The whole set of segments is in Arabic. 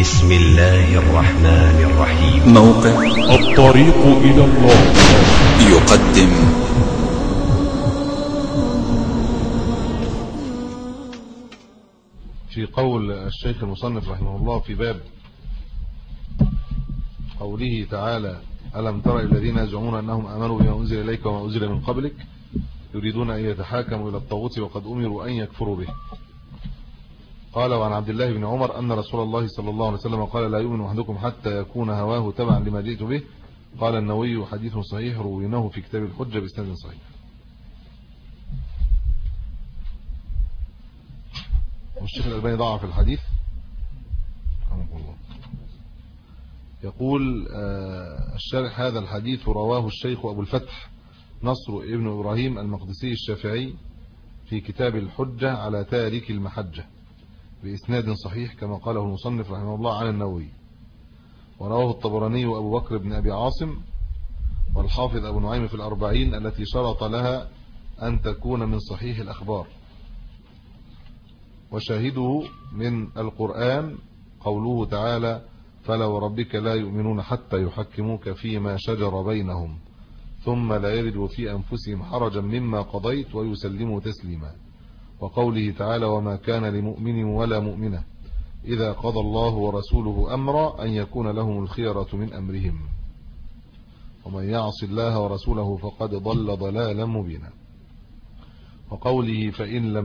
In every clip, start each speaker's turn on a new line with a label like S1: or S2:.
S1: بسم الله الرحمن الرحيم.
S2: موقع
S3: الطريق إلى الله
S2: يقدم
S4: في قول الشيخ المصنف رحمه الله في باب قوله تعالى: ألم تر الذين يزعمون أنهم آمنوا بما أنزل إليك وما أنزل من قبلك يريدون أن يتحاكموا إلى الطاغوت وقد أمروا أن يكفروا به. قال: وعن عبد الله بن عمر أن رسول الله صلى الله عليه وسلم قال: لا يؤمن أحدكم حتى يكون هواه تبعا لما جئت به. قال النووي: حديث صحيح رويناه في كتاب الحجة بإسناد صحيح. والشيخ الألباني ضعف الحديث رحمه الله. يقول الشارح: هذا الحديث رواه الشيخ أبو الفتح نصر ابن إبراهيم المقدسي الشافعي في كتاب الحجة على تارك المحجة بإسناد صحيح كما قاله المصنف رحمه الله عن النووي. ورواه الطبراني وأبو بكر بن أبي عاصم والحافظ أبو نعيم في الأربعين التي شرط لها أن تكون من صحيح الأخبار. وشاهده من القرآن قوله تعالى: فلا وربك لا يؤمنون حتى يحكموك فيما شجر بينهم ثم لا يجدوا في أنفسهم حرجا مما قضيت ويسلموا تسليما. وقوله تعالى: وما كان لمؤمن ولا مؤمنة إذا قضى الله ورسوله أمرا أن يكون لهم الخيرة من أمرهم ومن يعص الله ورسوله فقد ضل ضلالا مبينا. وقوله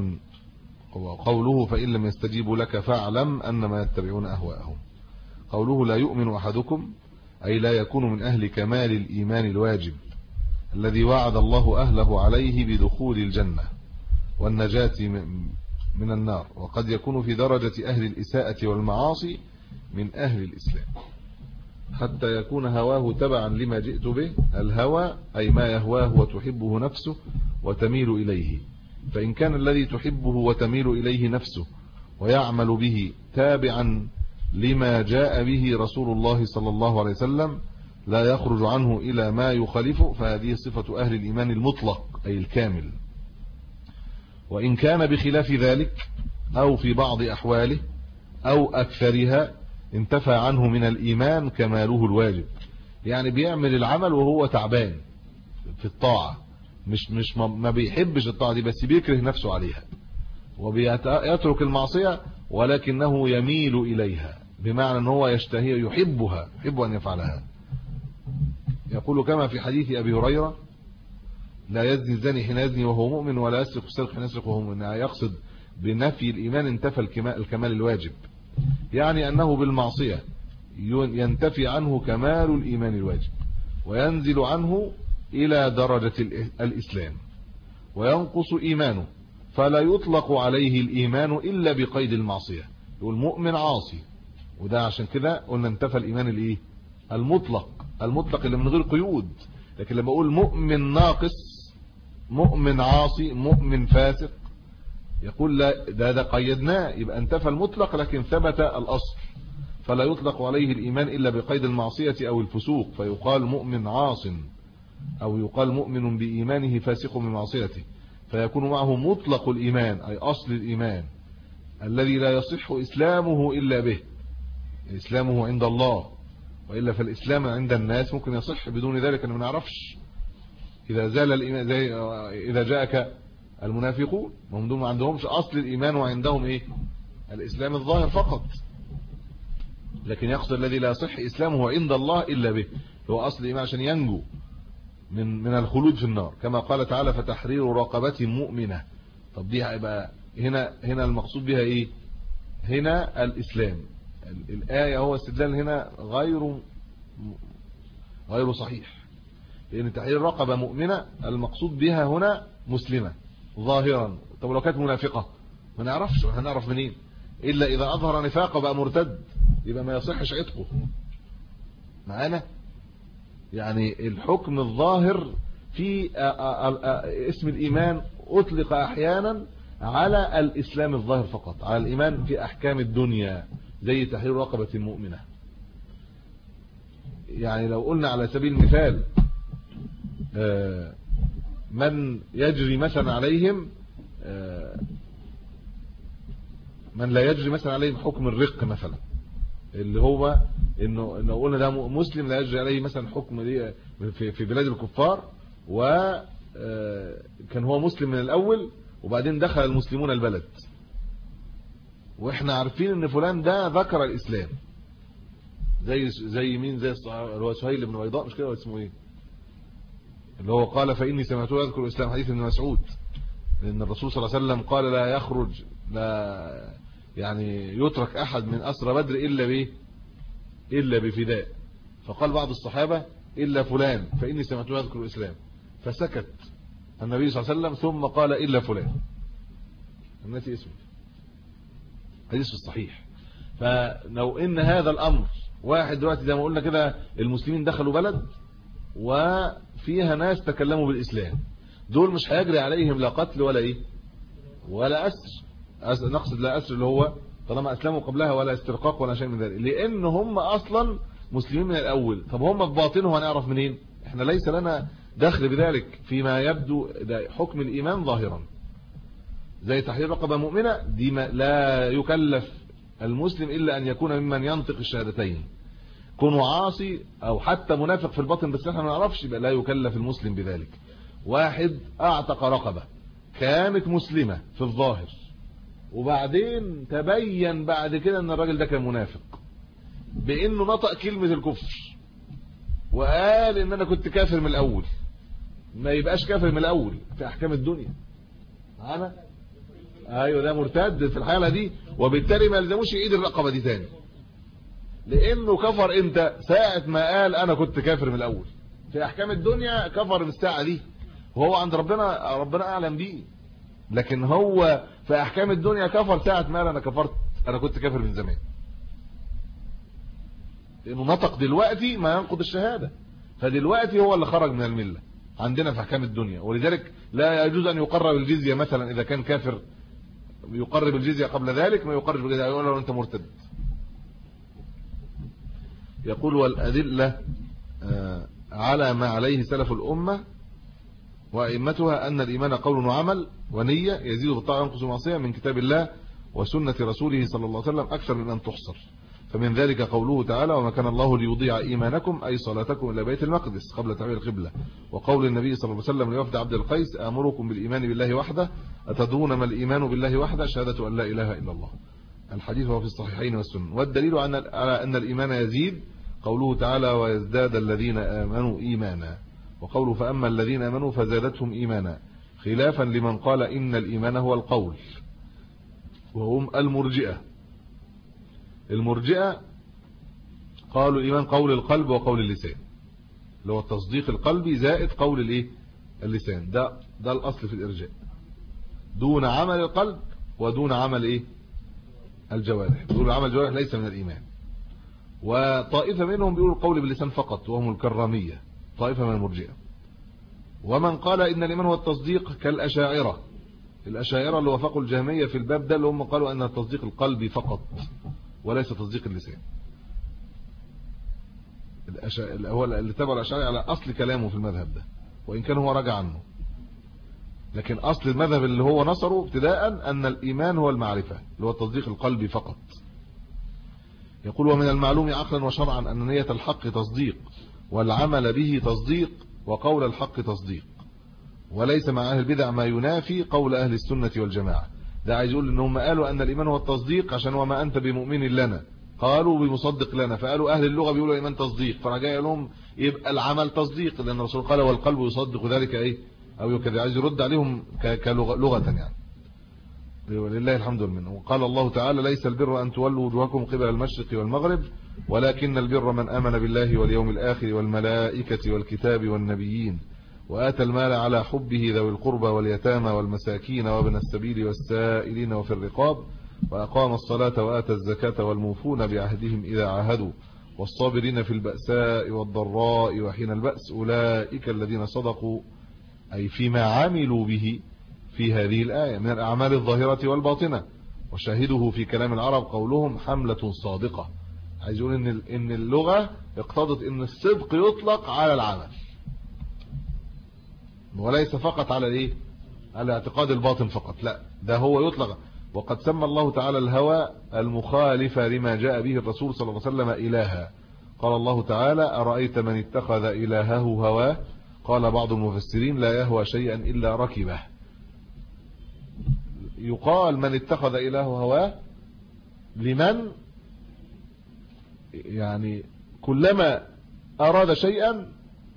S4: فإن لم يستجيبوا لك فاعلم أنما يتبعون أهواءهم. قوله: لا يؤمن أحدكم أي لا يكون من أهل كمال الإيمان الواجب الذي وعد الله أهله عليه بدخول الجنة والنجاة من النار. وقد يكون في درجة أهل الإساءة والمعاصي من أهل الإسلام حتى يكون هواه تبعا لما جئت به. الهوى أي ما يهواه وتحبه نفسه وتميل إليه. فإن كان الذي تحبه وتميل إليه نفسه ويعمل به تابعا لما جاء به رسول الله صلى الله عليه وسلم لا يخرج عنه إلى ما يخالفه فهذه صفة أهل الإيمان المطلق أي الكامل. وإن كان بخلاف ذلك أو في بعض أحواله أو أكثرها انتفى عنه من الإيمان كماله الواجب. يعني بيعمل العمل وهو تعبان في الطاعة، مش ما بيحبش الطاعة دي بس بيكره نفسه عليها، وبيترك المعصية ولكنه يميل إليها بمعنى أنه يشتهي يحبها، يحب أن يفعلها. يقول كما في حديث أبي هريرة: لا يزني الزاني حين يزني وهو مؤمن ولا يسرق السارق حين يسرق وهو مؤمن. يقصد بنفي الإيمان انتفى الكمال الواجب، يعني أنه بالمعصية ينتفي عنه كمال الإيمان الواجب وينزل عنه إلى درجة الإسلام وينقص إيمانه فلا يطلق عليه الإيمان إلا بقيد المعصية. يقول مؤمن عاصي، وده عشان كده قلنا انتفى الإيمان المطلق اللي من غير قيود. لكن لما أقول مؤمن ناقص، مؤمن عاصي، مؤمن فاسق، يقول لا ده قيدناه يبقى انتفى المطلق لكن ثبت الأصل، فلا يطلق عليه الإيمان إلا بقيد المعصية أو الفسوق فيقال مؤمن عاص، أو يقال مؤمن بإيمانه فاسق بمعصيته، فيكون معه مطلق الإيمان أي أصل الإيمان الذي لا يصح إسلامه إلا به، إسلامه عند الله، وإلا فالإسلام عند الناس ممكن يصح بدون ذلك أنه ما نعرفش. إذا زال الإيمان إذا جاءك المنافقون هم ما عندهمش أصل الإيمان وعندهم إيه؟ الإسلام الظاهر فقط، لكن يقصد الذي لا يصح إسلامه عند الله إلا به، هو أصل الإيمان عشان ينجو من الخلود في النار كما قال تعالى: فتحرير رقبة مؤمنة. طب دي هيبقى هنا المقصود بها إيه؟ هنا الإسلام. الآية هو استدلال هنا غير صحيح، لأن تحرير رقبة مؤمنة المقصود بها هنا مسلمة ظاهرا. طب لو كانت منافقة ما نعرفش، هنعرف منين؟ إلا إذا أظهر نفاقه بقى مرتد يبقى ما يصحش عتقه معانا. يعني الحكم الظاهر في اسم الإيمان أطلق أحيانا على الإسلام الظاهر فقط، على الإيمان في أحكام الدنيا زي تحرير رقبة مؤمنة. يعني لو قلنا على سبيل المثال من يجري مثلا عليهم من لا يجري مثلا عليهم حكم الرق مثلا، اللي هو انه قلنا ده مسلم لا يجري عليه مثلا حكم دي في بلاد الكفار، وكان هو مسلم من الاول وبعدين دخل المسلمون البلد، واحنا عارفين ان فلان ده ذكر الاسلام، زي مين؟ زي هو سهيل بن بيضاء، مش كده اسمه ايه، اللي هو قال فاني سمعته يذكر الاسلام، حديث ابن مسعود، لان الرسول صلى الله عليه وسلم قال لا يخرج، لا يعني يترك احد من اسرى بدر الا بفداء، فقال بعض الصحابه الا فلان فاني سمعته يذكر الاسلام، فسكت النبي صلى الله عليه وسلم ثم قال الا فلان، الناس اسمه حديث الصحيح. فلو ان هذا الامر واحد دلوقتي زي ما قلنا كده، المسلمين دخلوا بلد وفيها ناس تكلموا بالاسلام، دول مش هيجري عليهم لا قتل ولا ايه ولا اسر، نقصد لا اسر اللي هو طالما اسلموا قبلها، ولا استرقاق ولا شيء من ذلك، لان هم اصلا مسلمين من الاول. طب هم في باطنه هنعرف منين؟ احنا ليس لنا دخل بذلك، فيما يبدو ده حكم الايمان ظاهرا، زي تحرير رقبه مؤمنه دي لا يكلف المسلم الا ان يكون ممن ينطق الشهادتين، كونه عاصي او حتى منافق في الباطن بس احنا ما نعرفش، يبقى لا يكلف المسلم بذلك. واحد اعتق رقبه كانت مسلمه في الظاهر، وبعدين تبين بعد كده ان الراجل ده كان منافق بانه نطق كلمه الكفر وقال ان انا كنت كافر من الاول، ما يبقاش كافر من الاول في احكام الدنيا، معانا؟ ايوه ده مرتد في الحاله دي، وبالتالي ما يلزموش يعيد الرقبه دي تاني، لانه كفر امتى؟ ساعه ما قال انا كنت كافر من الاول. في احكام الدنيا كفر من الساعه دي، وهو عند ربنا اعلم بيه، لكن هو في احكام الدنيا كفر ساعه ما قال انا كفرت، انا كنت كافر من زمان، لانه نطق دلوقتي ما ينقض الشهاده، فدلوقتي هو اللي خرج من المله عندنا في احكام الدنيا. ولذلك لا يجوز ان يقرب الجزيه مثلا اذا كان كافر، يقرب الجزيه قبل ذلك، ما يقرب الجزيه يقول له انت مرتد. يقول والادله على ما عليه سلف الامه وائمتها ان الايمان قول وعمل ونيه، يزيد بالطاعه وينقص بالمعصيه، من كتاب الله وسنه رسوله صلى الله عليه وسلم اكثر من ان تحصر. فمن ذلك قوله تعالى وما كان الله ليضيع ايمانكم اي صلاتكم الى بيت المقدس قبل تحويل القبله، وقول النبي صلى الله عليه وسلم لوفد عبد القيس امركم بالايمان بالله وحده اتدرون ما الايمان بالله وحده؟ شهاده ان لا اله الا الله. الحديث هو في الصحيحين والسنن. والدليل على ان الايمان يزيد قوله تعالى ويزداد الذين امنوا ايمانا، وقوله فاما الذين امنوا فزادتهم ايمانا، خلافا لمن قال ان الايمان هو القول، وهم المرجئه قالوا الايمان قول القلب وقول اللسان، اللي هو التصديق القلبي زائد قول الايه اللسان، ده الاصل في الارجاء، دون عمل القلب ودون عمل ايه الجوارح، دون عمل الجوارح ليس من الايمان. وطائفه منهم بيقولوا القول باللسان فقط وهم الكراميه، طائفه من المرجئه. ومن قال ان الايمان هو التصديق كالاشاعره، الاشاعره اللي وافقوا الجهميه في الباب ده، اللي هم قالوا ان التصديق القلبي فقط وليس تصديق اللسان. هو اللي تبع الاشاعره على اصل كلامه في المذهب ده، وان كان هو رجع عنه، لكن اصل المذهب اللي هو نصره ابتداء ان الايمان هو المعرفه اللي هو التصديق القلبي فقط. يقول ومن المعلوم عقلا وشرعا ان نيه الحق تصديق والعمل به تصديق وقول الحق تصديق، وليس مع اهل البدع ما ينافي قول اهل السنه والجماعه. ده عايز يقول انهم قالوا ان الايمان هو التصديق عشان وما انت بمؤمن لنا، قالوا بمصدق لنا، فقالوا اهل اللغه بيقولوا الايمان تصديق، فرجع لهم يبقى العمل تصديق، لان الرسول قال والقلب يصدق ذلك ايه او كذا، عايز يرد عليهم كلغه يعني. ولله الحمد والمنه. وقال الله تعالى ليس البر ان تولوا وجوهكم قبل المشرق والمغرب ولكن البر من امن بالله واليوم الاخر والملائكه والكتاب والنبيين وآتى المال على حبه ذوي القربى واليتامى والمساكين وابن السبيل والسائلين وفي الرقاب وأقام الصلاة وآتى الزكاة والموفون بعهدهم إذا عاهدوا والصابرين في البأساء والضراء وحين البأس أولئك الذين صدقوا، أي فيما عملوا به في هذه الآية من الأعمال الظاهرة والباطنة. وشاهده في كلام العرب قولهم حملة صادقة، عايز يقول إن اللغة اقتضت إن الصدق يطلق على العمل وليس فقط على الايه على اعتقاد الباطن فقط، لا ده هو يطلق. وقد سمى الله تعالى الهوى المخالف لما جاء به الرسول صلى الله عليه وسلم إلها. قال الله تعالى: أرأيت من اتخذ إلهه هواه. قال بعض المفسرين: لا يهوى شيئا إلا ركبه. يقال من اتخذ إلهه هواه لمن يعني كلما أراد شيئا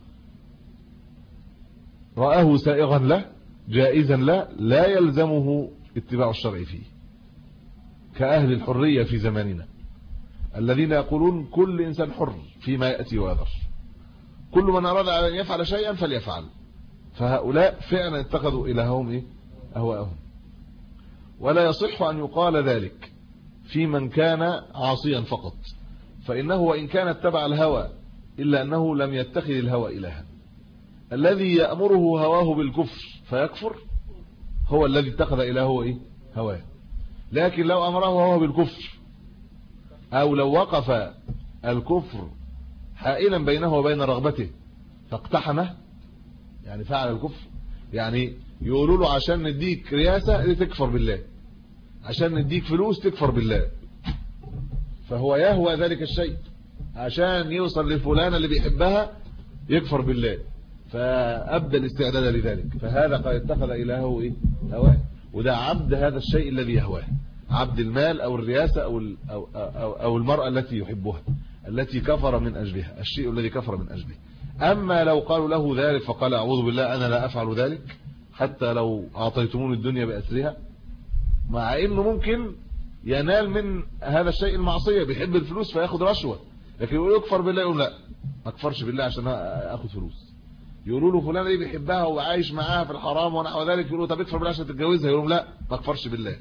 S4: رآه سائغا له جائزا له لا يلزمه اتباع الشرع فيه، كأهل الحرية في زماننا الذين يقولون كل إنسان حر فيما يأتي ويذر، كل من أراد أن يفعل شيئا فليفعل. فهؤلاء فعلا اتخذوا إلههم أهواءهم. ولا يصح أن يقال ذلك في من كان عاصيا فقط، فإنه وإن كان اتبع الهوى إلا أنه لم يتخذ الهوى إلها. الذي يأمره هواه بالكفر فيكفر هو الذي اتخذ إلهه هواه. لكن لو أمره هواه بالكفر، أو لو وقف الكفر حائلا بينه وبين رغبته فاقتحمه، يعني فعل الكفر، يعني يقولوا له عشان نديك رياسة تكفر بالله، عشان نديك فلوس تكفر بالله، فهو يهوى ذلك الشيء عشان يوصل لفلانة اللي بيحبها يكفر بالله، فأبدى الاستعداد لذلك، فهذا قد اتخذ إلهه هواه. وده عبد هذا الشيء الذي يهواه، عبد المال أو الرياسة أو المرأة التي يحبها التي كفر من أجلها، الشيء الذي كفر من أجله. أما لو قالوا له ذلك فقال: أعوذ بالله أنا لا أفعل ذلك حتى لو أعطيتموني الدنيا بأسرها، مع إنه ممكن ينال من هذا الشيء المعصية، بيحب الفلوس فياخد رشوة، لكن يقول يكفر بالله، يقول لا ما اكفرش بالله عشان أخذ فلوس. يقولوا له فلان دي بيحبها وعايش معاها في الحرام ونحو ذلك، يقولوا طب اكفر بالله عشان تتجوزها، يقولوا لا ما اكفرش بالله،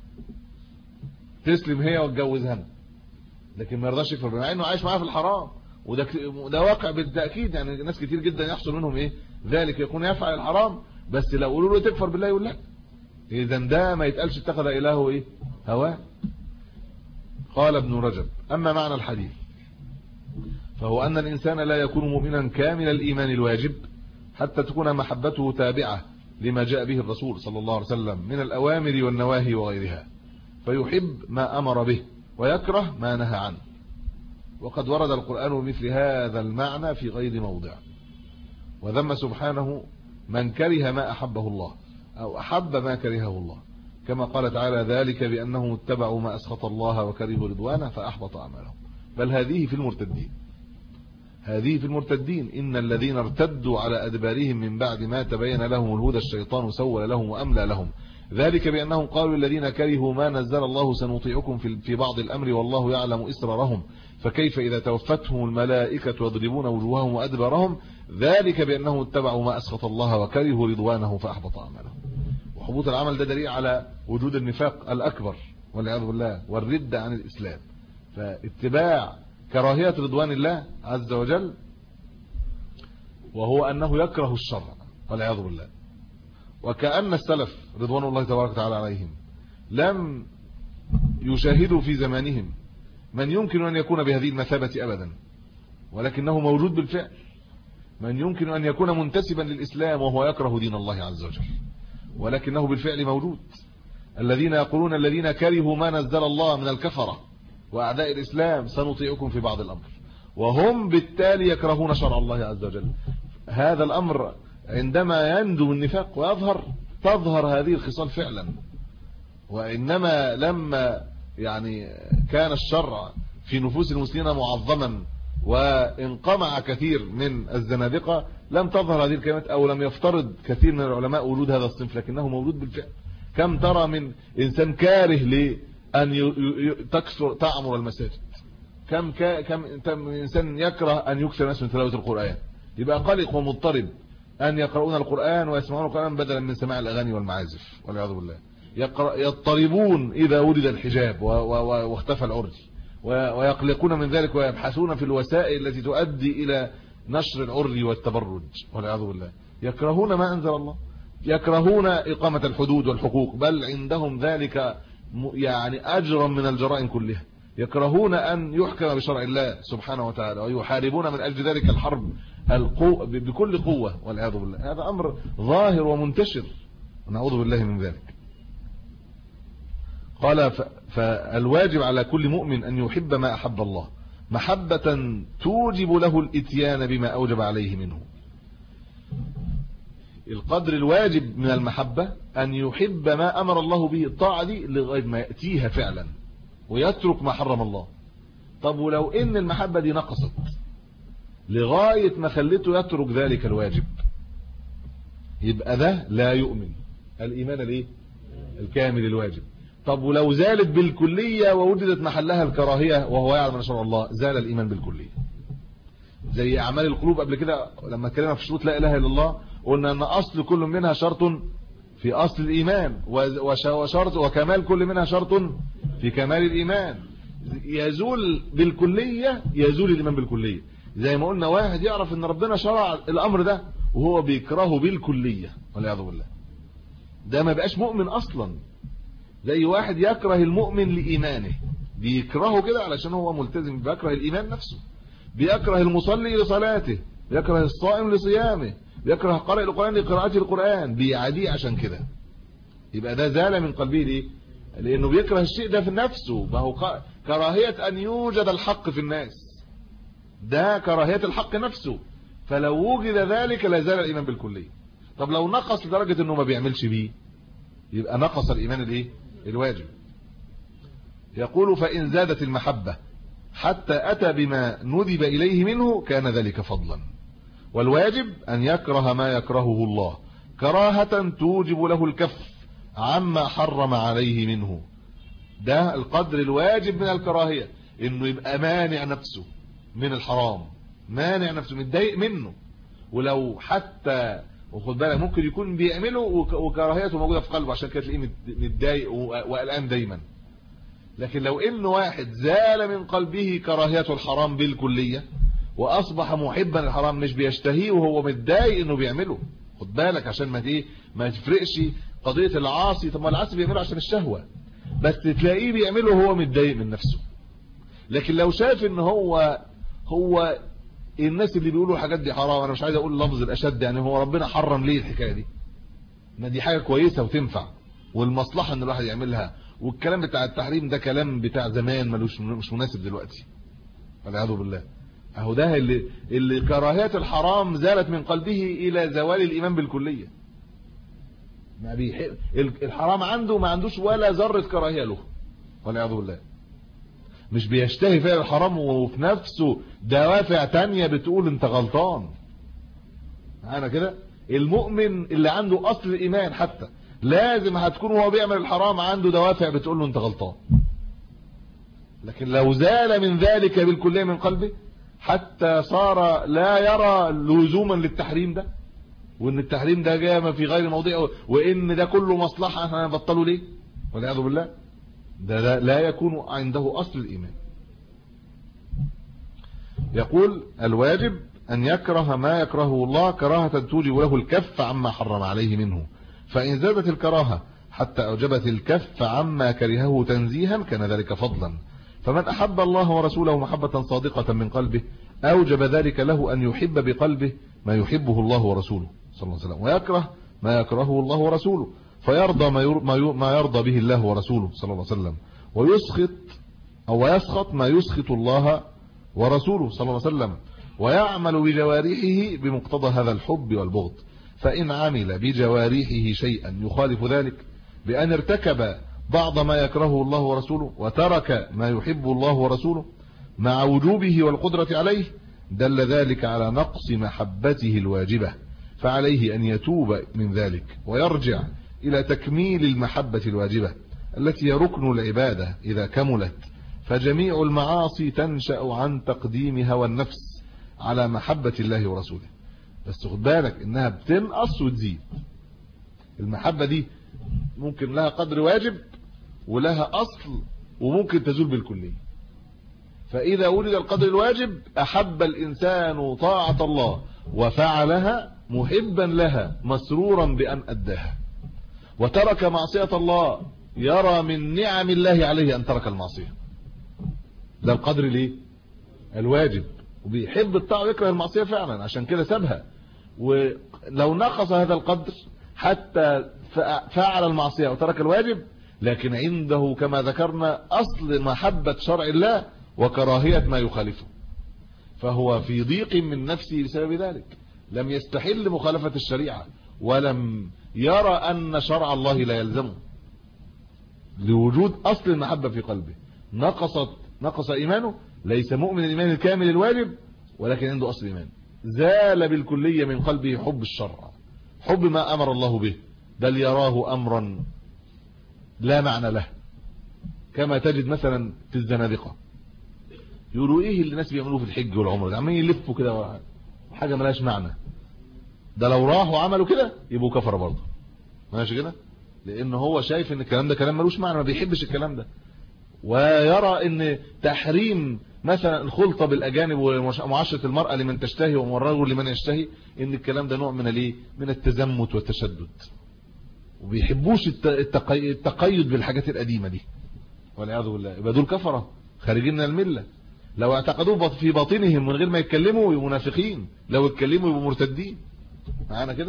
S4: تسلم هي وتجوزها أنا. لكن ما يرضاش يكفر بالله مع انه عايش معاها في الحرام، وده واقع بالتاكيد. يعني ناس كتير جدا يحصل منهم ذلك، يكون يفعل الحرام بس لو قولوا له تكفر بالله يقول لا. اذا ده ما يتقالش اتخذ الهه هواه. قال ابن رجب: اما معنى الحديث فهو ان الانسان لا يكون مؤمنا كامل الايمان الواجب حتى تكون محبته تابعه لما جاء به الرسول صلى الله عليه وسلم من الاوامر والنواهي وغيرها، فيحب ما امر به ويكره ما نهى عنه. وقد ورد القرآن بمثل هذا المعنى في غير موضع، وذم سبحانه من كره ما أحبه الله أو أحب ما كرهه الله، كما قال تعالى: ذلك بأنهم اتبعوا ما أسخط الله وكرهوا رضوانه فأحبط أعمالهم. بل هذه في المرتدين إن الذين ارتدوا على أدبارهم من بعد ما تبين لهم الهدى الشيطان سول لهم وأملى لهم، ذلك بأنهم قالوا الذين كرهوا ما نزل الله سنطيعكم في بعض الأمر والله يعلم إسرارهم فكيف إذا توفتهم الملائكة يضربون وجوههم وأدبارهم، ذلك بأنهم اتبعوا ما أسخط الله وكرهوا رضوانه فأحبط أعمالهم. وحبوط العمل ده دليل على وجود النفاق الأكبر والعياذ بالله والردة عن الإسلام. فاتباع كراهية رضوان الله عز وجل وهو أنه يكره الشر والعياذ بالله. وكأن السلف رضوان الله تبارك وتعالى عليهم لم يشاهدوا في زمانهم من يمكن أن يكون بهذه المثابة أبدا، ولكنه موجود بالفعل. من يمكن أن يكون منتسبا للإسلام وهو يكره دين الله عز وجل، ولكنه بالفعل موجود. الذين يقولون الذين كرهوا ما نزل الله من الكفرة وأعداء الإسلام سنطيعكم في بعض الأمر، وهم بالتالي يكرهون شرع الله عز وجل. هذا الأمر عندما يندم النفاق ويظهر تظهر هذه الخصال فعلا. وإنما لما كان الشرع في نفوس المسلمين معظما وانقمع كثير من الزنادقة لم تظهر هذه الكلمات، أو لم يفترض كثير من العلماء وجود هذا الصنف، لكنه موجود بالفعل. كم ترى من إنسان كاره لأن تعمر المساجد، كم إنسان يكره أن يكثر الناس من تلاوة القرآن، يبقى قلق ومضطرب أن يقرؤون القرآن ويسمعون القرآن بدلا من سماع الأغاني والمعازف والعياذ بالله. يضطربون إذا ولد الحجاب واختفى العرج، ويقلقون من ذلك ويبحثون في الوسائل التي تؤدي إلى نشر العري والتبرج والعياذ بالله. يكرهون ما أنزل الله، يكرهون إقامة الحدود والحقوق، بل عندهم ذلك أجرا من الجرائم كلها. يكرهون أن يحكم بشرع الله سبحانه وتعالى، ويحاربون من أجل ذلك الحرب بكل قوة والعياذ بالله. هذا أمر ظاهر ومنتشر، نعوذ بالله من ذلك. قال فالواجب على كل مؤمن أن يحب ما أحب الله محبة توجب له الاتيان بما أوجب عليه منه. القدر الواجب من المحبة أن يحب ما أمر الله به الطاعة دي لغاية ما يأتيها فعلا ويترك ما حرم الله. طب ولو إن المحبة دي نقصت لغاية ما خلته يترك ذلك الواجب، يبقى ده لا يؤمن الإيمان الايه الكامل الواجب. طب ولو زالت بالكلية ووجدت محلها الكراهية وهو يعلم ان شاء الله، زال الإيمان بالكلية. زي أعمال القلوب قبل كده لما اتكلمنا في شروط لا إله إلا الله قلنا أن أصل كل منها شرط في أصل الإيمان، وشرط وكمال كل منها شرط في كمال الإيمان. يزول بالكلية يزول الإيمان بالكلية. زي ما قلنا واحد يعرف ان ربنا شرع الأمر ده وهو بيكرهه بالكلية والعياذ بالله، ده ما بقاش مؤمن أصلا. زي واحد يكره المؤمن لإيمانه، بيكرهه كده علشان هو ملتزم، بيكره الإيمان نفسه، بيكره المصلي لصلاته، بيكره الصائم لصيامه، بيكره قارئ القرآن لقراءته القرآن، بيعاديه عشان كده. يبقى ده زال من قلبه ليه؟ لأنه بيكره الشيء ده في نفسه، فهو كراهية أن يوجد الحق في الناس، ده كراهية الحق نفسه. فلو وجد ذلك لا زال الإيمان بالكلية. طب لو نقص لدرجة أنه ما بيعملش بيه، يبقى نقص الإيمان الايه الواجب. يقول فإن زادت المحبة حتى أتى بما ندب إليه منه كان ذلك فضلا. والواجب أن يكره ما يكرهه الله كراهة توجب له الكف عما حرم عليه منه. ده القدر الواجب من الكراهية، انه يبقى مانع نفسه من الحرام، مانع نفسه متضايق منه. ولو حتى وخد بالك ممكن يكون بيعمله وكراهيته موجودة في قلبه، عشان كده تلاقيه متضايق وقلقان دايما. لكن لو انه واحد زال من قلبه كراهية الحرام بالكلية واصبح محبا للحرام، مش بيشتهيه وهو متضايق انه بيعمله، خد بالك عشان ما تفرقش قضية العاصي. طب ما العاصي بيعمله عشان الشهوة، بس تلاقيه بيعمله وهو متضايق من نفسه. لكن لو شاف ان هو الناس اللي بيقولوا الحاجات دي حرام، انا مش عايز اقول لفظ الاشد، يعني هو ربنا حرم ليه الحكايه دي؟ ما دي حاجه كويسه وتنفع والمصلحه ان الواحد يعملها، والكلام بتاع التحريم ده كلام بتاع زمان مش مناسب دلوقتي والعياذ بالله. اهو ده اللي كراهيه الحرام زالت من قلبه الى زوال الايمان بالكليه. ما بيحب الحرام عنده، ما عندوش ولا ذره كراهيه له والعياذ بالله. مش بيشتهي فعل الحرام وفي نفسه دوافع تانية بتقول انت غلطان. انا كده المؤمن اللي عنده اصل الايمان حتى لازم هتكون وهو بيعمل الحرام عنده دوافع بتقول له انت غلطان. لكن لو زال من ذلك بالكلية من قلبه حتى صار لا يرى لزوما للتحريم ده، وان التحريم ده جاء في غير موضعه، وان ده كله مصلحة احنا نبطله ليه والعياذ بالله، ده لا يكون عنده أصل الإيمان. يقول الواجب أن يكره ما يكرهه الله كراهة توجب له الكف عما حرم عليه منه. فإن زادت الكراهة حتى أوجبت الكف عما كرهه تنزيها كان ذلك فضلا. فمن أحب الله ورسوله محبة صادقة من قلبه أوجب ذلك له أن يحب بقلبه ما يحبه الله ورسوله صلى الله عليه وسلم، ويكره ما يكرهه الله ورسوله، فيرضى ما يرضى به الله ورسوله صلى الله عليه وسلم، ويسخط ما يسخط الله ورسوله صلى الله عليه وسلم، ويعمل بجوارحه بمقتضى هذا الحب والبغض. فإن عمل بجوارحه شيئا يخالف ذلك بأن ارتكب بعض ما يكرهه الله ورسوله وترك ما يحب الله ورسوله مع وجوبه والقدرة عليه، دل ذلك على نقص محبته الواجبة، فعليه أن يتوب من ذلك ويرجع إلى تكميل المحبة الواجبة التي هي ركن العبادة إذا كملت. فجميع المعاصي تنشأ عن تقديم هوى النفس على محبة الله ورسوله. بس خد بالك إنها بتنقص وتزيد. المحبة دي ممكن لها قدر واجب ولها أصل وممكن تزول بالكلية. فإذا ولد القدر الواجب أحب الإنسان طاعة الله وفعلها محبا لها مسرورا بأن أداها، وترك معصية الله يرى من نعم الله عليه أن ترك المعصية. ده القدر ليه الواجب، وبيحب الطاعة ويكره المعصية فعلا عشان كده سابها. ولو نقص هذا القدر حتى فعل المعصية وترك الواجب لكن عنده كما ذكرنا أصل محبة شرع الله وكراهية ما يخالفه، فهو في ضيق من نفسه بسبب ذلك. لم يستحل مخالفة الشريعة ولم يرى أن شرع الله لا يلزمه، لوجود أصل المحبة في قلبه. نقص إيمانه، ليس مؤمن الإيمان الكامل الواجب، ولكن عنده أصل إيمان. زال بالكلية من قلبه حب الشرع، حب ما أمر الله به، بل يراه أمرا لا معنى له، كما تجد مثلا في الزنادقة يقولوا ايه اللي الناس بيعملوه في الحج والعمره ده، عمالين يلفوا كده حاجه ملهاش معنى. ده لو راحوا عملوا كده يبقوا كفر برضه، ماشي كده، لان هو شايف ان الكلام ده كلام ملوش معنى، ما بيحبش الكلام ده، ويرى ان تحريم مثلا الخلطه بالاجانب ومعاشره المراه لمن تشتهي والرجل لمن يشتهي، ان الكلام ده نوع من الايه، من التزمت والتشدد، وبيحبوش التقيد بالحاجات القديمه دي والعياذ بالله. يبقى دول كفره خارجين من المله. لو اعتقدوه في باطنهم من غير ما يتكلموا يبقوا منافقين، لو اتكلموا يبقوا مرتدين. معانا كده.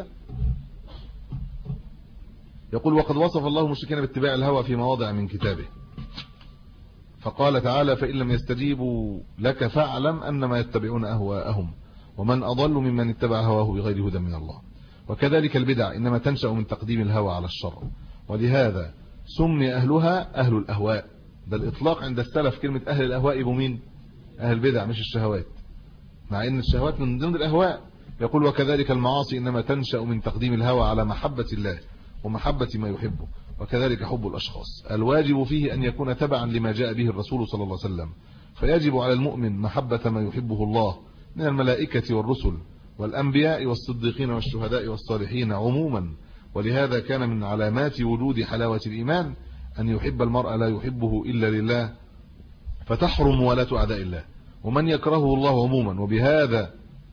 S4: يقول وقد وصف الله المشركين باتباع الهوى في مواضع من كتابه، فقال تعالى فإن لم يستجيبوا لك فاعلم أنما يتبعون أهواءهم ومن أضل ممن اتبع هواه بغير هدى من الله. وكذلك البدع إنما تنشأ من تقديم الهوى على الشرع، ولهذا سمي أهلها أهل الأهواء. ده الإطلاق عند السلف، كلمة أهل الأهواء يبقوا مين؟ أهل البدع مش الشهوات، مع أن الشهوات من ضمن الأهواء. يقول وكذلك المعاصي إنما تنشأ من تقديم الهوى على محبة الله ومحبة ما يحبه، وكذلك حب الأشخاص. الواجب فيه أن يكون تبعا لما جاء به الرسول صلى الله عليه وسلم، فيجب على المؤمن محبة ما يحبه الله من الملائكة والرسل والأنبياء والصديقين والشهداء والصالحين عموما. ولهذا كان من علامات وجود حلاوة الإيمان أن يحب المرء لا يحبه إلا لله، فتحرم ولاة أعداء الله ومن يكرهه الله عموما، وبهذا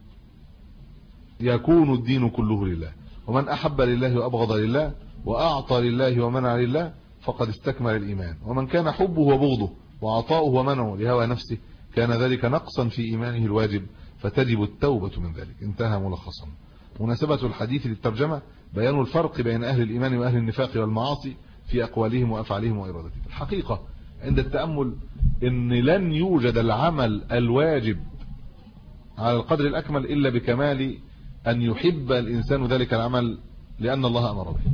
S4: يكون الدين كله لله. ومن أحب لله وأبغض لله وأعطى لله ومنع لله فقد استكمل الإيمان. ومن كان حبه وبغضه وعطاؤه ومنعه لهوى نفسه كان ذلك نقصا في إيمانه الواجب، فتجب التوبة من ذلك. انتهى ملخصا. مناسبة الحديث للترجمة بيان الفرق بين أهل الإيمان وأهل النفاق والمعاصي في أقوالهم وأفعالهم وإرادتهم. الحقيقة عند التأمل إن لن يوجد العمل الواجب على القدر الأكمل إلا بكمال أن يحب الإنسان ذلك العمل لأن الله أمر به.